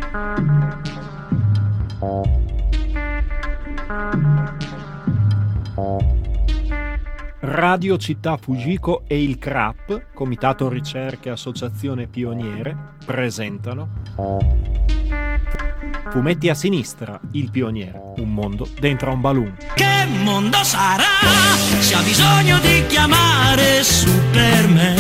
Radio Città Fujiko e il CRAP, Comitato Ricerche Associazione Pioniere, presentano Fumetti a sinistra, il pioniere, un mondo dentro un balloon. Che mondo sarà se ha bisogno di chiamare Superman?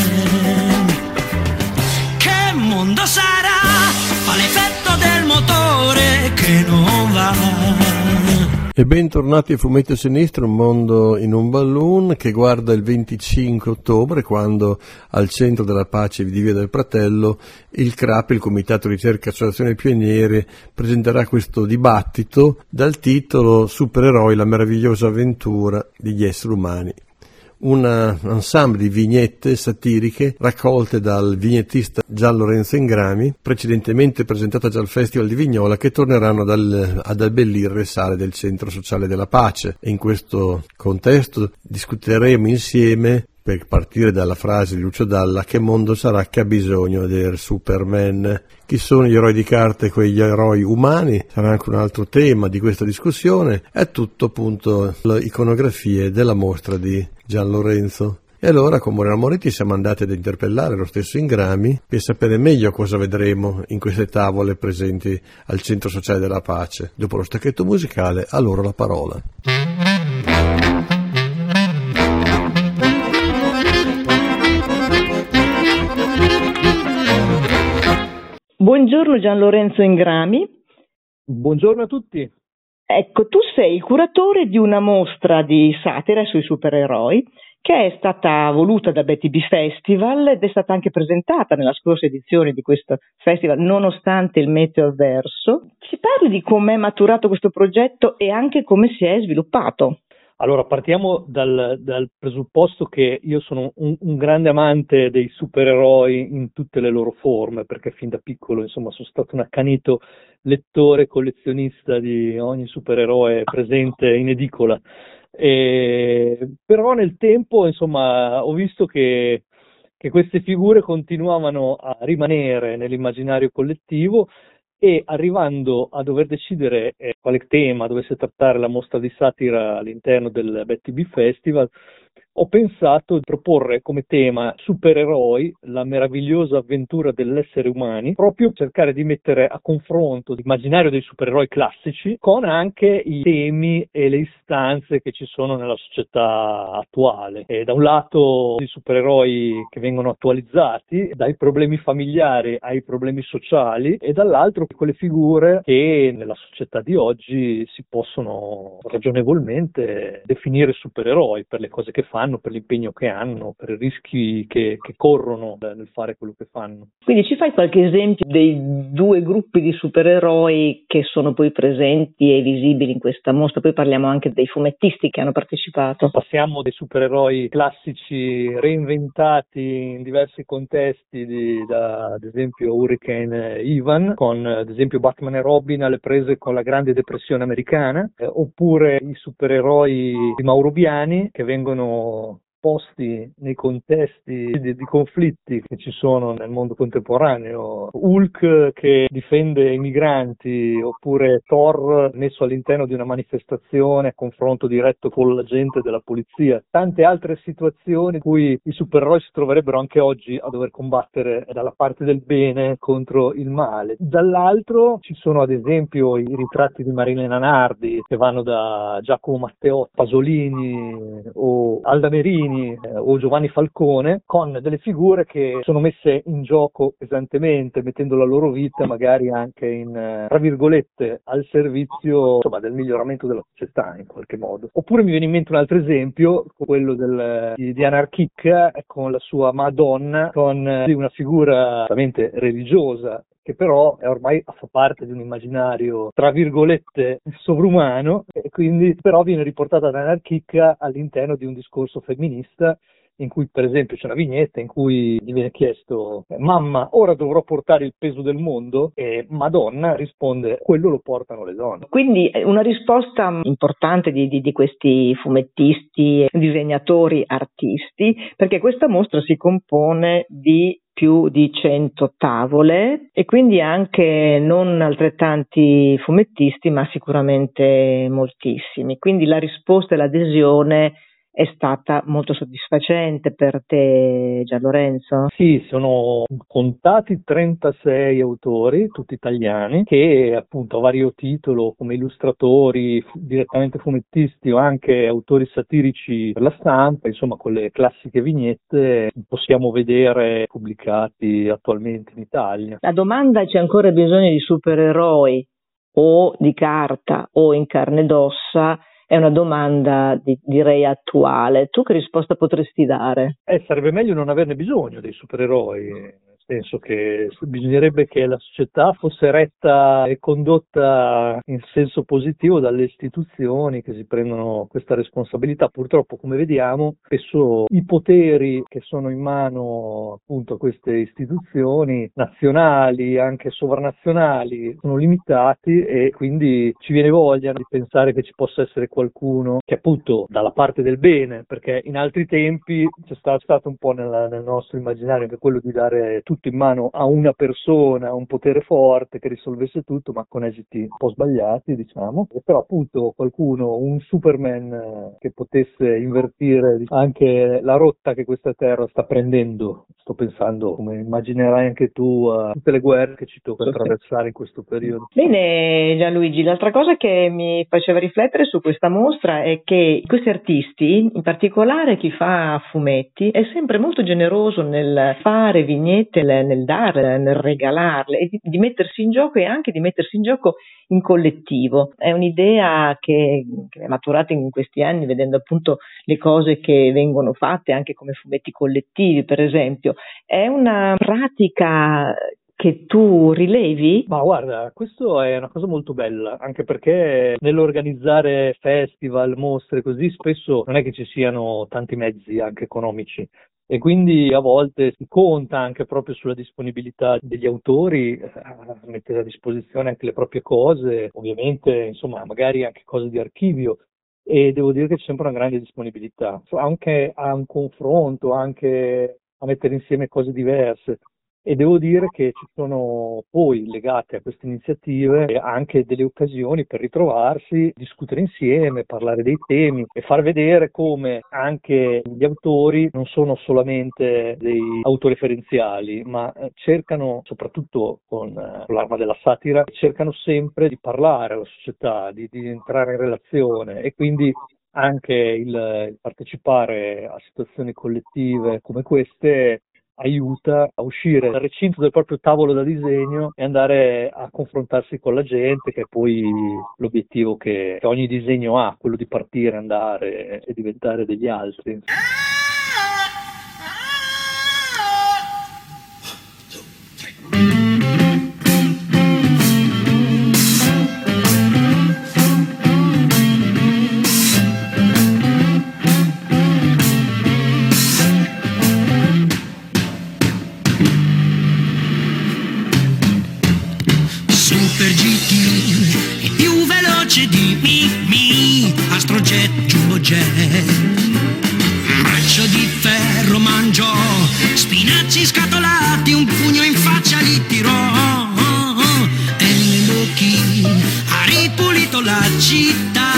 Che mondo sarà? Fa l'effetto del motore che non va. E bentornati a Fumetti a Sinistra, un mondo in un balloon, che guarda il 25 ottobre, quando al Centro della Pace di Via del Pratello il CRAP, il Comitato Ricerca Associazione Pioniere, presenterà questo dibattito dal titolo Supereroi, la meravigliosa avventura degli esseri umani. Un ensemble di vignette satiriche raccolte dal vignettista Gian Lorenzo Ingrami, precedentemente presentate già al Festival di Vignola, che torneranno ad abbellire le sale del Centro Sociale della Pace. E in questo contesto discuteremo insieme, per partire dalla frase di Lucio Dalla, che mondo sarà che ha bisogno del Superman. Chi sono gli eroi di carta e quegli eroi umani? Sarà anche un altro tema di questa discussione. È tutto appunto le iconografie della mostra di Gian Lorenzo. E allora con Moreno Moretti siamo andati ad interpellare lo stesso Ingrami per sapere meglio cosa vedremo in queste tavole presenti al Centro Sociale della Pace. Dopo lo stacchetto musicale, a loro la parola. Buongiorno Gian Lorenzo Ingrami. Buongiorno a tutti. Ecco, tu sei il curatore di una mostra di satira sui supereroi che è stata voluta da Betty B Festival ed è stata anche presentata nella scorsa edizione di questo festival, nonostante il meteo avverso. Ci parli di come è maturato questo progetto e anche come si è sviluppato? Allora, partiamo dal presupposto che io sono un grande amante dei supereroi in tutte le loro forme, perché fin da piccolo, insomma, sono stato un accanito lettore, collezionista di ogni supereroe presente in edicola. Però nel tempo, insomma, ho visto che queste figure continuavano a rimanere nell'immaginario collettivo, e arrivando a dover decidere quale tema dovesse trattare la mostra di satira all'interno del Betty B Festival, ho pensato di proporre come tema supereroi, la meravigliosa avventura dell'essere umani, proprio cercare di mettere a confronto l'immaginario dei supereroi classici con anche i temi e le istanze che ci sono nella società attuale. E da un lato i supereroi che vengono attualizzati, dai problemi familiari ai problemi sociali, e dall'altro quelle figure che nella società di oggi si possono ragionevolmente definire supereroi per le cose che fanno, per l'impegno che hanno, per i rischi che corrono nel fare quello che fanno. Quindi ci fai qualche esempio dei due gruppi di supereroi che sono poi presenti e visibili in questa mostra? Poi parliamo anche dei fumettisti che hanno partecipato. Passiamo dei supereroi classici reinventati in diversi contesti, ad esempio Hurricane Ivan, con ad esempio Batman e Robin alle prese con la Grande Depressione americana, oppure i supereroi di Mauro Biani, che vengono posti nei contesti di conflitti che ci sono nel mondo contemporaneo. Hulk che difende i migranti, oppure Thor messo all'interno di una manifestazione a confronto diretto con l'agente della polizia. Tante altre situazioni in cui i supereroi si troverebbero anche oggi a dover combattere dalla parte del bene contro il male. Dall'altro ci sono ad esempio i ritratti di Marilena Nardi, che vanno da Giacomo Matteotti, Pasolini o Alda Merini o Giovanni Falcone, con delle figure che sono messe in gioco pesantemente, mettendo la loro vita magari anche in, tra virgolette, al servizio, insomma, del miglioramento della società in qualche modo. Oppure mi viene in mente un altro esempio, quello di Anarchicca, con la sua Madonna, con una figura veramente religiosa, che però è ormai fa parte di un immaginario tra virgolette sovrumano, e quindi però viene riportata da Anarchicca all'interno di un discorso femminista in cui per esempio c'è una vignetta in cui gli viene chiesto: mamma, ora dovrò portare il peso del mondo? E Madonna risponde: quello lo portano le donne. Quindi una risposta importante di questi fumettisti, disegnatori, artisti, perché questa mostra si compone di più di 100 tavole e quindi anche non altrettanti fumettisti, ma sicuramente moltissimi. Quindi la risposta e l'adesione è stata molto soddisfacente per te, Gianlorenzo? Sì, sono contati 36 autori, tutti italiani, che appunto a vario titolo, come illustratori, direttamente fumettisti o anche autori satirici per la stampa, insomma con le classiche vignette, possiamo vedere pubblicati attualmente in Italia. La domanda: c'è ancora bisogno di supereroi o di carta o in carne ed ossa? È una domanda direi attuale. Tu che risposta potresti dare? Sarebbe meglio non averne bisogno dei supereroi, nel senso che bisognerebbe che la società fosse retta e condotta in senso positivo dalle istituzioni che si prendono questa responsabilità. Purtroppo, come vediamo, spesso i poteri che sono in mano appunto a queste istituzioni nazionali, anche sovranazionali, sono limitati e quindi ci viene voglia di pensare che ci possa essere qualcuno che appunto dalla parte del bene, perché in altri tempi c'è stato un po' nel nostro immaginario anche quello di dare tutto in mano a una persona, un potere forte che risolvesse tutto, ma con esiti un po' sbagliati, diciamo. E però appunto qualcuno, un Superman che potesse invertire anche la rotta che questa terra sta prendendo. Sto pensando, come immaginerai anche tu, a tutte le guerre che ci tocca attraversare in questo periodo. Bene, Gianluigi, l'altra cosa che mi faceva riflettere su questa mostra è che questi artisti, in particolare chi fa fumetti, è sempre molto generoso nel fare vignette, nel darle, nel regalarle, e di mettersi in gioco, e anche di mettersi in gioco in collettivo. È un'idea che è maturata in questi anni, vedendo appunto le cose che vengono fatte anche come fumetti collettivi, per esempio. È una pratica che tu rilevi? Ma guarda, questo è una cosa molto bella, anche perché nell'organizzare festival, mostre così, spesso non è che ci siano tanti mezzi anche economici. E quindi a volte si conta anche proprio sulla disponibilità degli autori a mettere a disposizione anche le proprie cose, ovviamente, insomma, magari anche cose di archivio. E devo dire che c'è sempre una grande disponibilità, anche a un confronto, anche a mettere insieme cose diverse. E devo dire che ci sono poi, legate a queste iniziative, anche delle occasioni per ritrovarsi, discutere insieme, parlare dei temi e far vedere come anche gli autori non sono solamente dei autoreferenziali, ma cercano, soprattutto con l'arma della satira, cercano sempre di parlare alla società, di entrare in relazione, e quindi anche il partecipare a situazioni collettive come queste aiuta a uscire dal recinto del proprio tavolo da disegno e andare a confrontarsi con la gente, che è poi l'obiettivo che ogni disegno ha, quello di partire, andare e diventare degli altri. Super GT, il più veloce di Mimì, Astrojet, Jumbojet, braccio di ferro mangiò, spinaci scatolati, un pugno in faccia li tirò, e nell'occhi ha ripulito la città.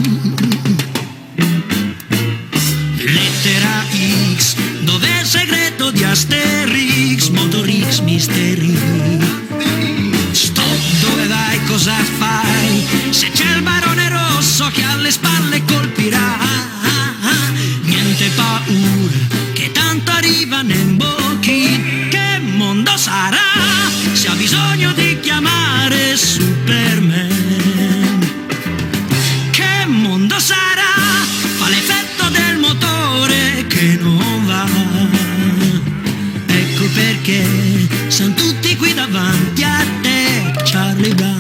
Lettera X, dov'è il segreto di Asterix, Motor X, Mister X. Stop, dove vai, cosa fai? Se c'è il barone rosso che alle spalle colpirà, niente paura, che tanto arriva Nembocchi. Che mondo sarà se ha bisogno di chiamare Superman? Che mondo sarà? Fa l'effetto del motore che non va. Ecco perché sono tutti qui davanti a te, Charlie Brown.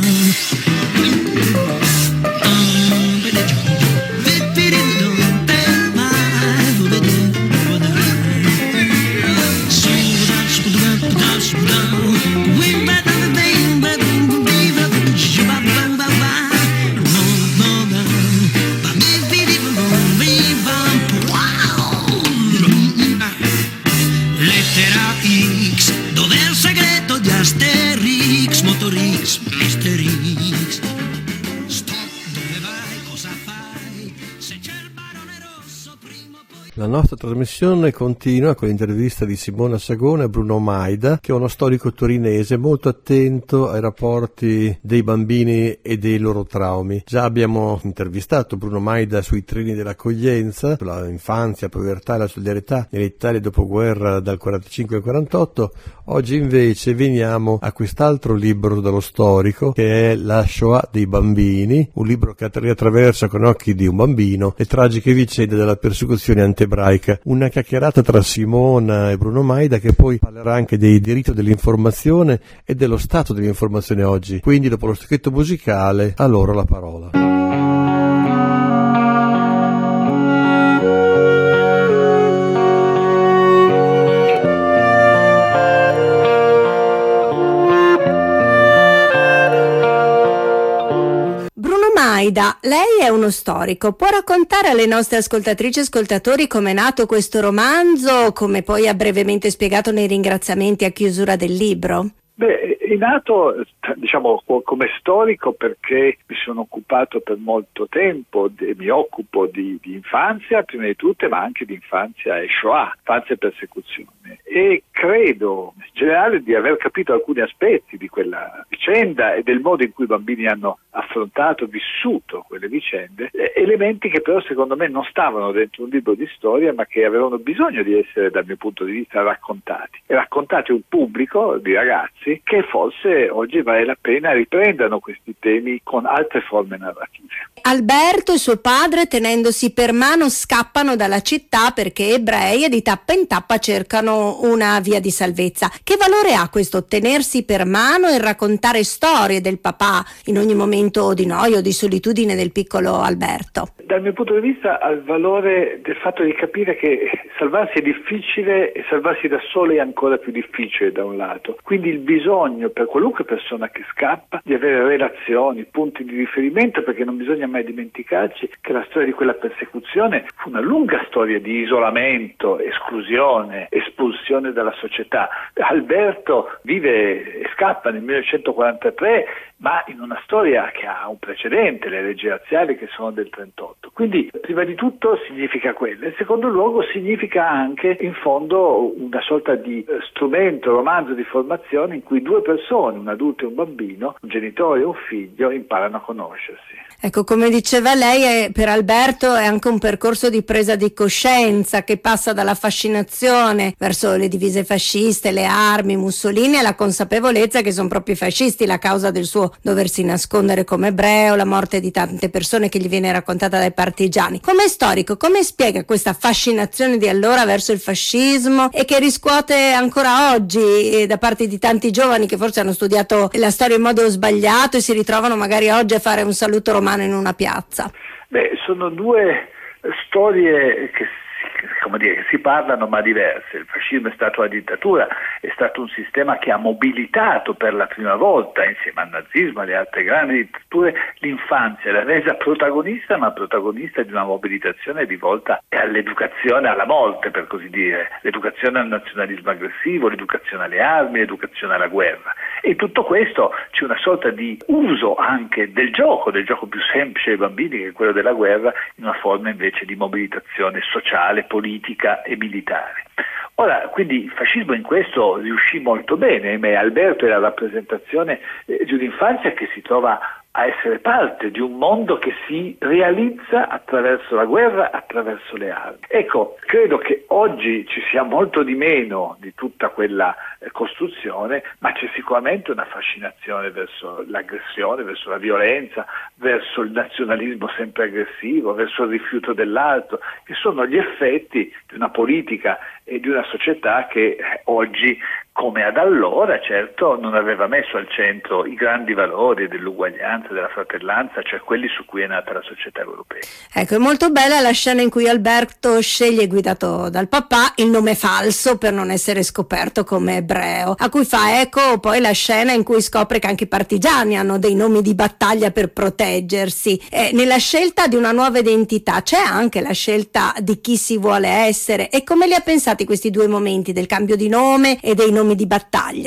Mr. X. Stop, dove vai, cosa fai? Se c'è il barone rosso, prima o poi... La nostra trasmissione continua con l'intervista di Simona Sagone a Bruno Maida, che è uno storico torinese molto attento ai rapporti dei bambini e dei loro traumi. Già abbiamo intervistato Bruno Maida sui treni dell'accoglienza, sulla infanzia, la povertà e la solidarietà nell'Italia dopoguerra dal 45 al 48. Oggi invece veniamo a quest'altro libro dello storico, che è La Shoah dei bambini, un libro che riattraversa con occhi di un bambino le tragiche vicende della persecuzione antiebraica. Una chiacchierata tra Simona e Bruno Maida, che poi parlerà anche dei diritti dell'informazione e dello stato dell'informazione oggi. Quindi, dopo lo stacchetto musicale, a loro la parola. Maida, lei è uno storico, può raccontare alle nostre ascoltatrici e ascoltatori come è nato questo romanzo, come poi ha brevemente spiegato nei ringraziamenti a chiusura del libro? Beh, è nato, diciamo, come storico perché mi sono occupato per molto tempo, mi occupo di infanzia prima di tutto, ma anche di infanzia e Shoah, infanzia e persecuzione. E credo in generale di aver capito alcuni aspetti di quella vicenda e del modo in cui i bambini hanno affrontato, vissuto quelle vicende, elementi che però secondo me non stavano dentro un libro di storia, ma che avevano bisogno di essere, dal mio punto di vista, raccontati. E raccontati a un pubblico di ragazzi che forse oggi vale la pena riprendano questi temi con altre forme narrative. Alberto e suo padre, tenendosi per mano, scappano dalla città perché ebrei e di tappa in tappa cercano una via di salvezza. Che valore ha questo tenersi per mano e raccontare storie del papà in ogni momento di noia o di solitudine del piccolo Alberto? Dal mio punto di vista ha il valore del fatto di capire che salvarsi è difficile e salvarsi da soli è ancora più difficile da un lato. Quindi il bisogno per qualunque persona che scappa di avere relazioni, punti di riferimento, perché non bisogna mai dimenticarci che la storia di quella persecuzione fu una lunga storia di isolamento, esclusione, espulsione dalla società. Alberto vive e scappa nel 1943, ma in una storia che ha un precedente, le leggi razziali che sono del 38. Quindi, prima di tutto significa quello. In secondo luogo significa anche, in fondo, una sorta di strumento, romanzo di formazione in cui due persone, un adulto e un bambino, un genitore e un figlio, imparano a conoscersi. Ecco, come diceva lei, per Alberto è anche un percorso di presa di coscienza che passa dalla fascinazione verso le divise fasciste, le armi, Mussolini, alla consapevolezza che sono proprio i fascisti la causa del suo doversi nascondere come ebreo, la morte di tante persone che gli viene raccontata dai partigiani. Come storico, come spiega questa fascinazione di allora verso il fascismo e che riscuote ancora oggi da parte di tanti giovani che forse hanno studiato la storia in modo sbagliato e si ritrovano magari oggi a fare un saluto romano in una piazza? Beh, sono due storie che si parlano ma diverse. Il fascismo è stato la dittatura, è stato un sistema che ha mobilitato per la prima volta, insieme al nazismo e alle altre grandi dittature, l'infanzia, l'ha resa protagonista, ma protagonista di una mobilitazione rivolta all'educazione alla morte, per così dire, l'educazione al nazionalismo aggressivo, l'educazione alle armi, l'educazione alla guerra. E in tutto questo c'è una sorta di uso anche del gioco più semplice ai bambini, che è quello della guerra, in una forma invece di mobilitazione sociale, politica e militare. Ora, quindi il fascismo in questo riuscì molto bene, ma Alberto è la rappresentazione di un'infanzia che si trova a essere parte di un mondo che si realizza attraverso la guerra, attraverso le armi. Ecco, credo che oggi ci sia molto di meno di tutta quella costruzione, ma c'è sicuramente una fascinazione verso l'aggressione, verso la violenza, verso il nazionalismo sempre aggressivo, verso il rifiuto dell'altro, che sono gli effetti di una politica e di una società che oggi, come ad allora, certo non aveva messo al centro i grandi valori dell'uguaglianza, della fratellanza, cioè quelli su cui è nata la società europea. Ecco, è molto bella la scena in cui Alberto sceglie, guidato dal papà, il nome falso per non essere scoperto come ebreo, a cui fa eco poi la scena in cui scopre che anche i partigiani hanno dei nomi di battaglia per proteggersi. Nella scelta di una nuova identità c'è anche la scelta di chi si vuole essere, e come li ha pensati questi due momenti del cambio di nome e dei nomi di battaglia?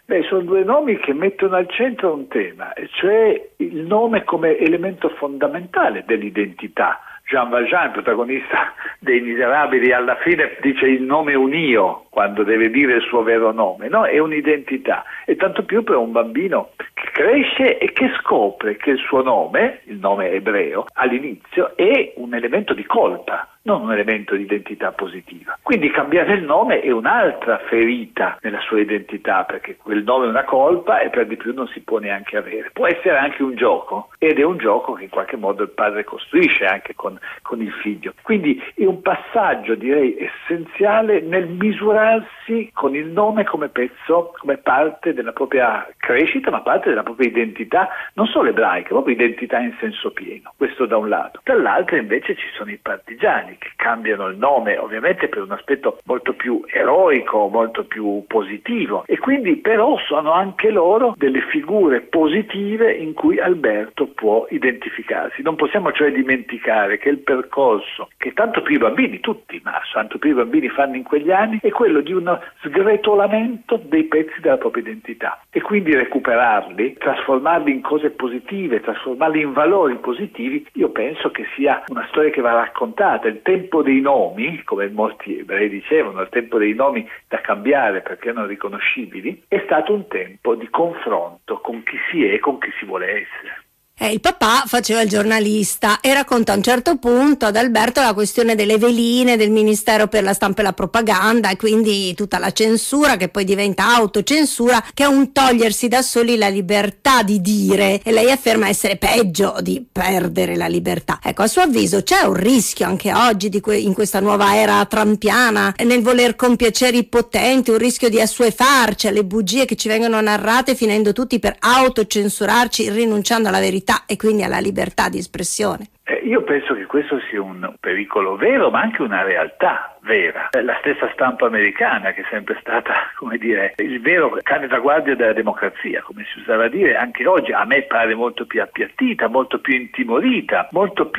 Sono due nomi che mettono al centro un tema, cioè il nome come elemento fondamentale dell'identità. Jean Valjean, il protagonista dei Miserabili, alla fine dice il nome è un io quando deve dire il suo vero nome, no? È un'identità, e tanto più per un bambino che cresce e che scopre che il suo nome, il nome ebreo, all'inizio è un elemento di colpa, non un elemento di identità positiva. Quindi cambiare il nome è un'altra ferita nella sua identità, perché quel nome è una colpa e per di più non si può neanche avere. Può essere anche un gioco, ed è un gioco che in qualche modo il padre costruisce anche con il figlio. Quindi è un passaggio, direi, essenziale nel misurarsi con il nome come pezzo, come parte della propria crescita, ma parte della propria identità, non solo ebraica, proprio identità in senso pieno. Questo da un lato. Dall'altro invece ci sono i partigiani che cambiano il nome, ovviamente per un aspetto molto più eroico, molto più positivo, e quindi però sono anche loro delle figure positive in cui Alberto può identificarsi. Non possiamo cioè dimenticare che il percorso che tanto più i bambini, tutti, ma tanto più i bambini fanno in quegli anni, è quello di uno sgretolamento dei pezzi della propria identità, e quindi recuperarli, trasformarli in cose positive, trasformarli in valori positivi. Io penso che sia una storia che va raccontata. Il tempo dei nomi, come molti ebrei dicevano, il tempo dei nomi da cambiare perché erano riconoscibili, è stato un tempo di confronto con chi si è e con chi si vuole essere. Il papà faceva il giornalista e racconta a un certo punto ad Alberto la questione delle veline del Ministero per la Stampa e la Propaganda, e quindi tutta la censura che poi diventa autocensura, che è un togliersi da soli la libertà di dire, e lei afferma essere peggio di perdere la libertà. Ecco, a suo avviso c'è un rischio anche oggi in questa nuova era trampiana nel voler compiacere i potenti, un rischio di assuefarci alle bugie che ci vengono narrate, finendo tutti per autocensurarci, rinunciando alla verità e quindi alla libertà di espressione. Io penso che questo sia un pericolo vero, ma anche una realtà vera. La stessa stampa americana, che è sempre stata, come dire, il vero cane da guardia della democrazia, come si usava dire, anche oggi a me pare molto più appiattita, molto più intimorita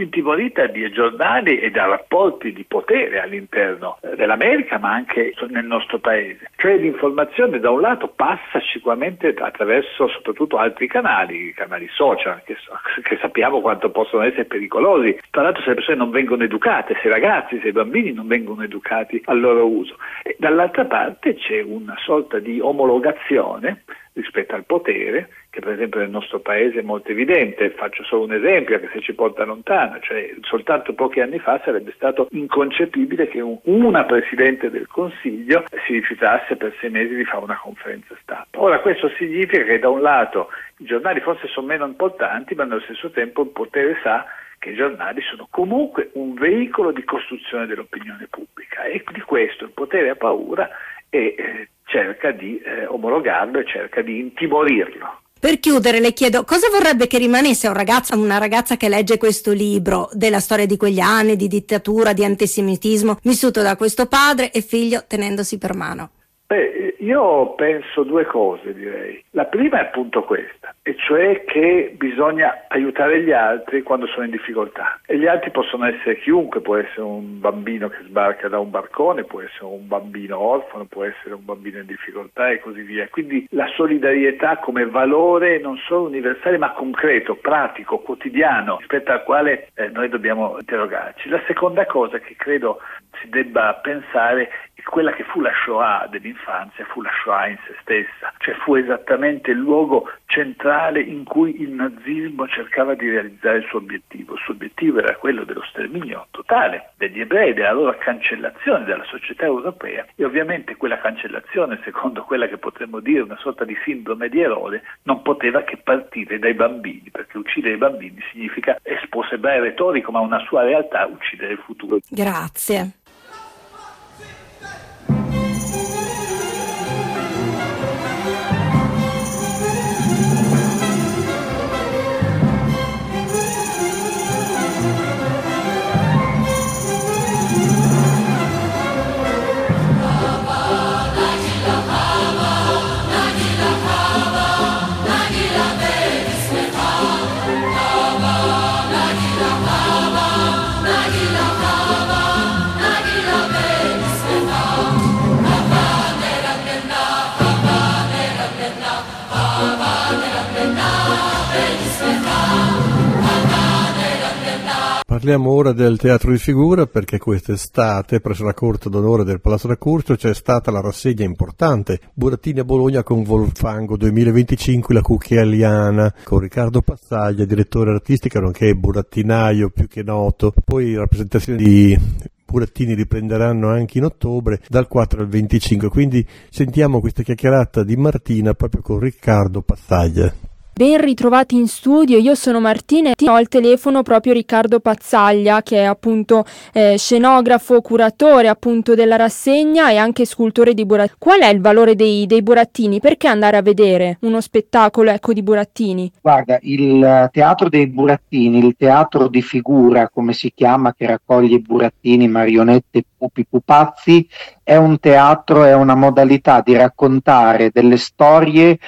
di giornali e da rapporti di potere all'interno dell'America, ma anche nel nostro paese. Cioè l'informazione da un lato passa sicuramente attraverso soprattutto altri canali social, che sappiamo quanto possono essere pericolosi. Tra l'altro, se le persone non vengono educate, se i ragazzi, se i bambini non vengono educati al loro uso. E dall'altra parte c'è una sorta di omologazione rispetto al potere, che per esempio nel nostro paese è molto evidente. Faccio solo un esempio che se ci porta lontano, cioè soltanto pochi anni fa sarebbe stato inconcepibile che una Presidente del Consiglio si rifiutasse per 6 mesi di fare una conferenza stampa. Ora questo significa che da un lato i giornali forse sono meno importanti, ma nello stesso tempo il potere sa che i giornali sono comunque un veicolo di costruzione dell'opinione pubblica, e di questo il potere ha paura e cerca di omologarlo e cerca di intimorirlo. Per chiudere le chiedo cosa vorrebbe che rimanesse una ragazza che legge questo libro della storia di quegli anni di dittatura, di antisemitismo, vissuto da questo padre e figlio tenendosi per mano. Io penso 2 cose, direi. La prima è appunto questa, e cioè che bisogna aiutare gli altri quando sono in difficoltà. E gli altri possono essere chiunque, può essere un bambino che sbarca da un barcone, può essere un bambino orfano, può essere un bambino in difficoltà e così via. Quindi la solidarietà come valore non solo universale, ma concreto, pratico, quotidiano, rispetto al quale noi dobbiamo interrogarci. La seconda cosa che credo si debba pensare è quella che fu la Shoah dell'infanzia, fu la Shoah in se stessa, cioè fu esattamente il luogo centrale in cui il nazismo cercava di realizzare il suo obiettivo. Il suo obiettivo era quello dello sterminio totale degli ebrei, della loro cancellazione dalla società europea, e ovviamente quella cancellazione, secondo quella che potremmo dire una sorta di sindrome di Erode, non poteva che partire dai bambini, perché uccidere i bambini significa, può sembrare retorico, ma una sua realtà, uccidere il futuro. Grazie. Parliamo ora del teatro di figura, perché quest'estate presso la Corte d'Onore del Palazzo d'Accosto c'è stata la rassegna importante Burattini a Bologna con Wolfango 2025, la Cucchiaiana, con Riccardo Pazzaglia, direttore artistico nonché burattinaio più che noto. Poi rappresentazioni di Burattini riprenderanno anche in ottobre dal 4 al 25, quindi sentiamo questa chiacchierata di Martina proprio con Riccardo Pazzaglia. Ben ritrovati in studio, io sono Martina e ho al telefono proprio Riccardo Pazzaglia, che è appunto scenografo, curatore appunto della rassegna e anche scultore di burattini. Qual è il valore dei burattini? Perché andare a vedere uno spettacolo di burattini? Guarda, il teatro dei burattini, il teatro di figura come si chiama, che raccoglie burattini, marionette, pupi, pupazzi, è un teatro, è una modalità di raccontare delle storie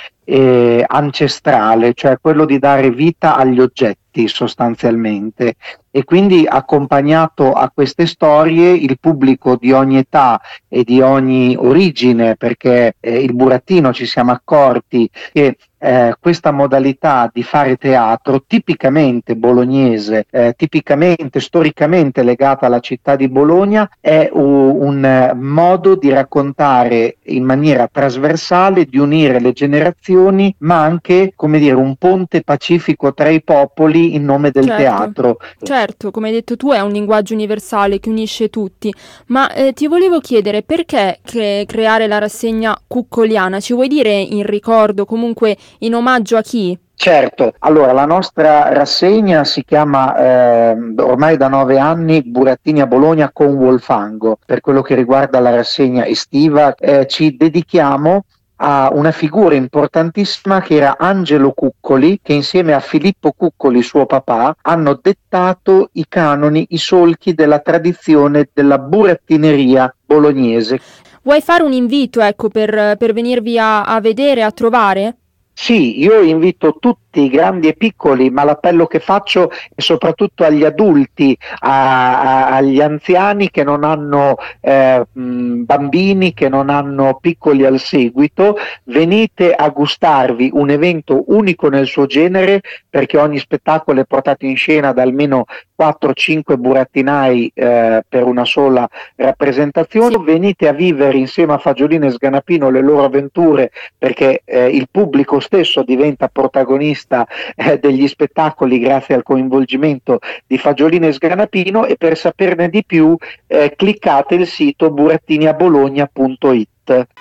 ancestrale, cioè quello di dare vita agli oggetti sostanzialmente, e quindi accompagnato a queste storie il pubblico di ogni età e di ogni origine, perché il burattino ci siamo accorti che questa modalità di fare teatro tipicamente bolognese, tipicamente storicamente legata alla città di Bologna, è un modo di raccontare in maniera trasversale, di unire le generazioni, ma anche, come dire, un ponte pacifico tra i popoli in nome del teatro. Certo, come hai detto tu, è un linguaggio universale che unisce tutti, ma ti volevo chiedere perché creare la rassegna cuccoliana? Ci vuoi dire in ricordo, comunque in omaggio a chi? Certo, allora la nostra rassegna si chiama ormai da 9 anni Burattini a Bologna con Wolfango. Per quello che riguarda la rassegna estiva ci dedichiamo a una figura importantissima che era Angelo Cuccoli, che insieme a Filippo Cuccoli, suo papà, hanno dettato i canoni, i solchi della tradizione della burattineria bolognese. Vuoi fare un invito, per venirvi a vedere, a trovare? Sì, io invito tutti, grandi e piccoli, ma l'appello che faccio è soprattutto agli adulti, agli anziani che non hanno bambini, che non hanno piccoli al seguito. Venite a gustarvi un evento unico nel suo genere, perché ogni spettacolo è portato in scena da almeno 4-5 burattinai per una sola rappresentazione. Sì. Venite a vivere insieme a Fagiolini e Sganapino le loro avventure, perché il pubblico stesso diventa protagonista degli spettacoli grazie al coinvolgimento di Fagiolini e Sganapino, e per saperne di più cliccate il sito burattiniabologna.it.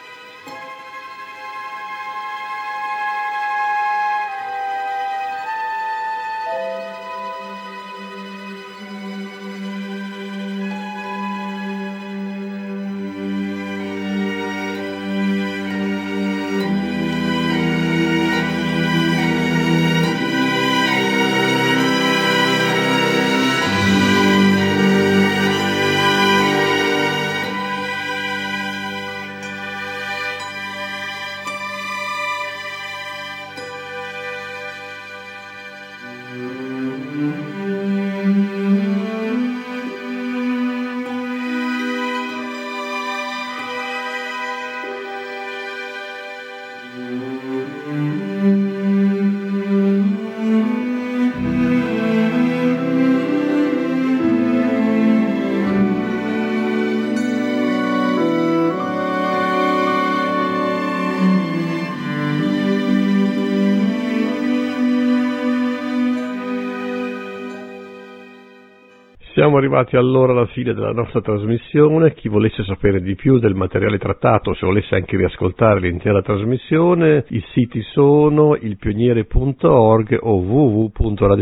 Siamo arrivati allora alla fine della nostra trasmissione. Chi volesse sapere di più del materiale trattato, se volesse anche riascoltare l'intera trasmissione, i siti sono ilpioniere.org o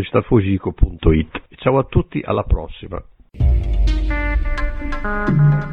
www.radiocittafugico.it. Ciao a tutti, alla prossima.